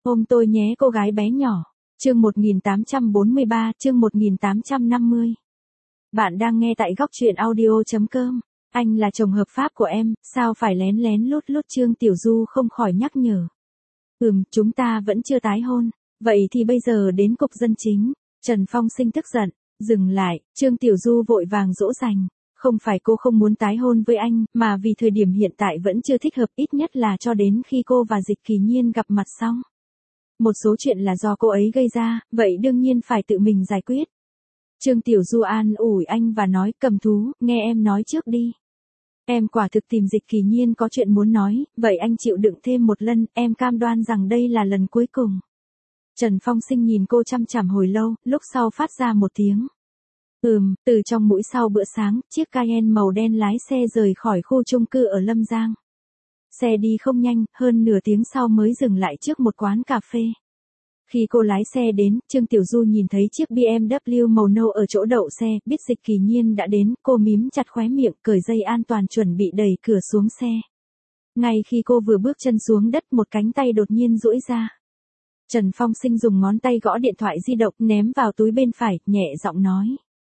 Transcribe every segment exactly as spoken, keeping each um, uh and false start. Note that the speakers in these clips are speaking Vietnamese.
Ôm tôi nhé cô gái bé nhỏ. Chương một nghìn tám trăm bốn mươi ba, chương một nghìn tám trăm năm mươi. Bạn đang nghe tại góc truyện audio chấm com. Anh là chồng hợp pháp của em, sao phải lén lén lút lút, Trương Tiểu Du không khỏi nhắc nhở. Ừm, chúng ta vẫn chưa tái hôn. Vậy thì bây giờ đến cục dân chính. Trần Phong Sinh tức giận. Dừng lại, Trương Tiểu Du vội vàng dỗ dành. Không phải cô không muốn tái hôn với anh, mà vì thời điểm hiện tại vẫn chưa thích hợp, ít nhất là cho đến khi cô và Dịch Kỳ Nhiên gặp mặt xong. Một số chuyện là do cô ấy gây ra, vậy đương nhiên phải tự mình giải quyết. Trương Tiểu Du an ủi anh và nói, Cầm Thú, nghe em nói trước đi. Em quả thực tìm Dịch Kỳ Nhiên có chuyện muốn nói, vậy anh chịu đựng thêm một lần, em cam đoan rằng đây là lần cuối cùng. Trần Phong Sinh nhìn cô chăm chằm hồi lâu, lúc sau phát ra một tiếng. Ừm, từ trong mũi sau bữa sáng, chiếc Cayenne màu đen lái xe rời khỏi khu chung cư ở Lâm Giang. Xe đi không nhanh, hơn nửa tiếng sau mới dừng lại trước một quán cà phê. Khi cô lái xe đến, Trương Tiểu Du nhìn thấy chiếc bê em vê màu nâu ở chỗ đậu xe, biết Dịch Kỳ Nhiên đã đến, cô mím chặt khóe miệng, cởi dây an toàn chuẩn bị đẩy cửa xuống xe. Ngay khi cô vừa bước chân xuống đất, một cánh tay đột nhiên duỗi ra. Trần Phong Sinh dùng ngón tay gõ điện thoại di động, ném vào túi bên phải, nhẹ giọng nói.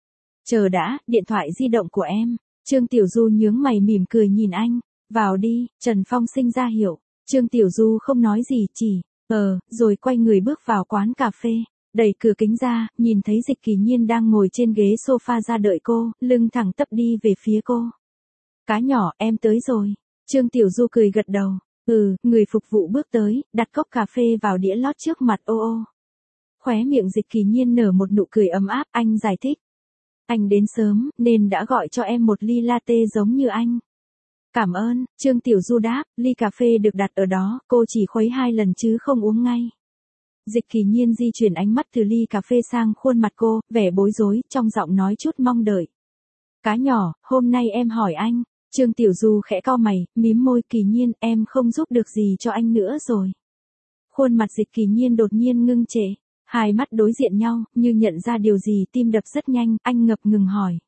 Chờ đã, điện thoại di động của em. Trương Tiểu Du nhướng mày mỉm cười nhìn anh. Vào đi, Trần Phong Sinh ra hiệu. Trương Tiểu Du không nói gì, chỉ, ờ, rồi quay người bước vào quán cà phê. Đẩy cửa kính ra, nhìn thấy Dịch Kỳ Nhiên đang ngồi trên ghế sofa ra đợi cô, lưng thẳng tắp đi về phía cô. Cá nhỏ, em tới rồi. Trương Tiểu Du cười gật đầu. Ừ, người phục vụ bước tới, đặt cốc cà phê vào đĩa lót trước mặt ô ô. Khóe miệng Dịch Kỳ Nhiên nở một nụ cười ấm áp, anh giải thích. Anh đến sớm, nên đã gọi cho em một ly latte giống như anh. Cảm ơn, Trương Tiểu Du đáp, ly cà phê được đặt ở đó, cô chỉ khuấy hai lần chứ không uống ngay. Dịch Kỳ Nhiên di chuyển ánh mắt từ ly cà phê sang khuôn mặt cô, vẻ bối rối, trong giọng nói chút mong đợi. Cá nhỏ, hôm nay em hỏi anh. Trương Tiểu Du khẽ cau mày, mím môi, Kỳ Nhiên, em không giúp được gì cho anh nữa rồi. Khuôn mặt Dịch Kỳ Nhiên đột nhiên ngưng trệ. Hai mắt đối diện nhau, như nhận ra điều gì, tim đập rất nhanh, anh ngập ngừng hỏi.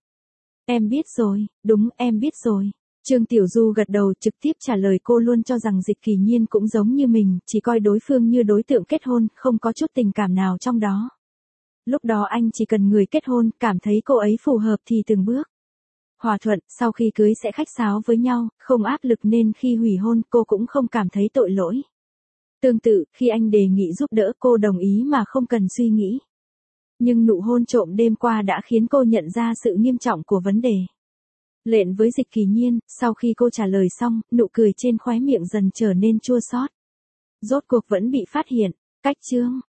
Em biết rồi, đúng, em biết rồi. Trương Tiểu Du gật đầu, trực tiếp trả lời, cô luôn cho rằng Dịch Kỳ Nhiên cũng giống như mình, chỉ coi đối phương như đối tượng kết hôn, không có chút tình cảm nào trong đó. Lúc đó anh chỉ cần người kết hôn, cảm thấy cô ấy phù hợp thì từng bước hòa thuận, sau khi cưới sẽ khách sáo với nhau, không áp lực nên khi hủy hôn cô cũng không cảm thấy tội lỗi. Tương tự, khi anh đề nghị giúp đỡ cô đồng ý mà không cần suy nghĩ. Nhưng nụ hôn trộm đêm qua đã khiến cô nhận ra sự nghiêm trọng của vấn đề. Lện với Dịch Kỳ Nhiên, sau khi cô trả lời xong, nụ cười trên khóe miệng dần trở nên chua xót. Rốt cuộc vẫn bị phát hiện. Cách chương.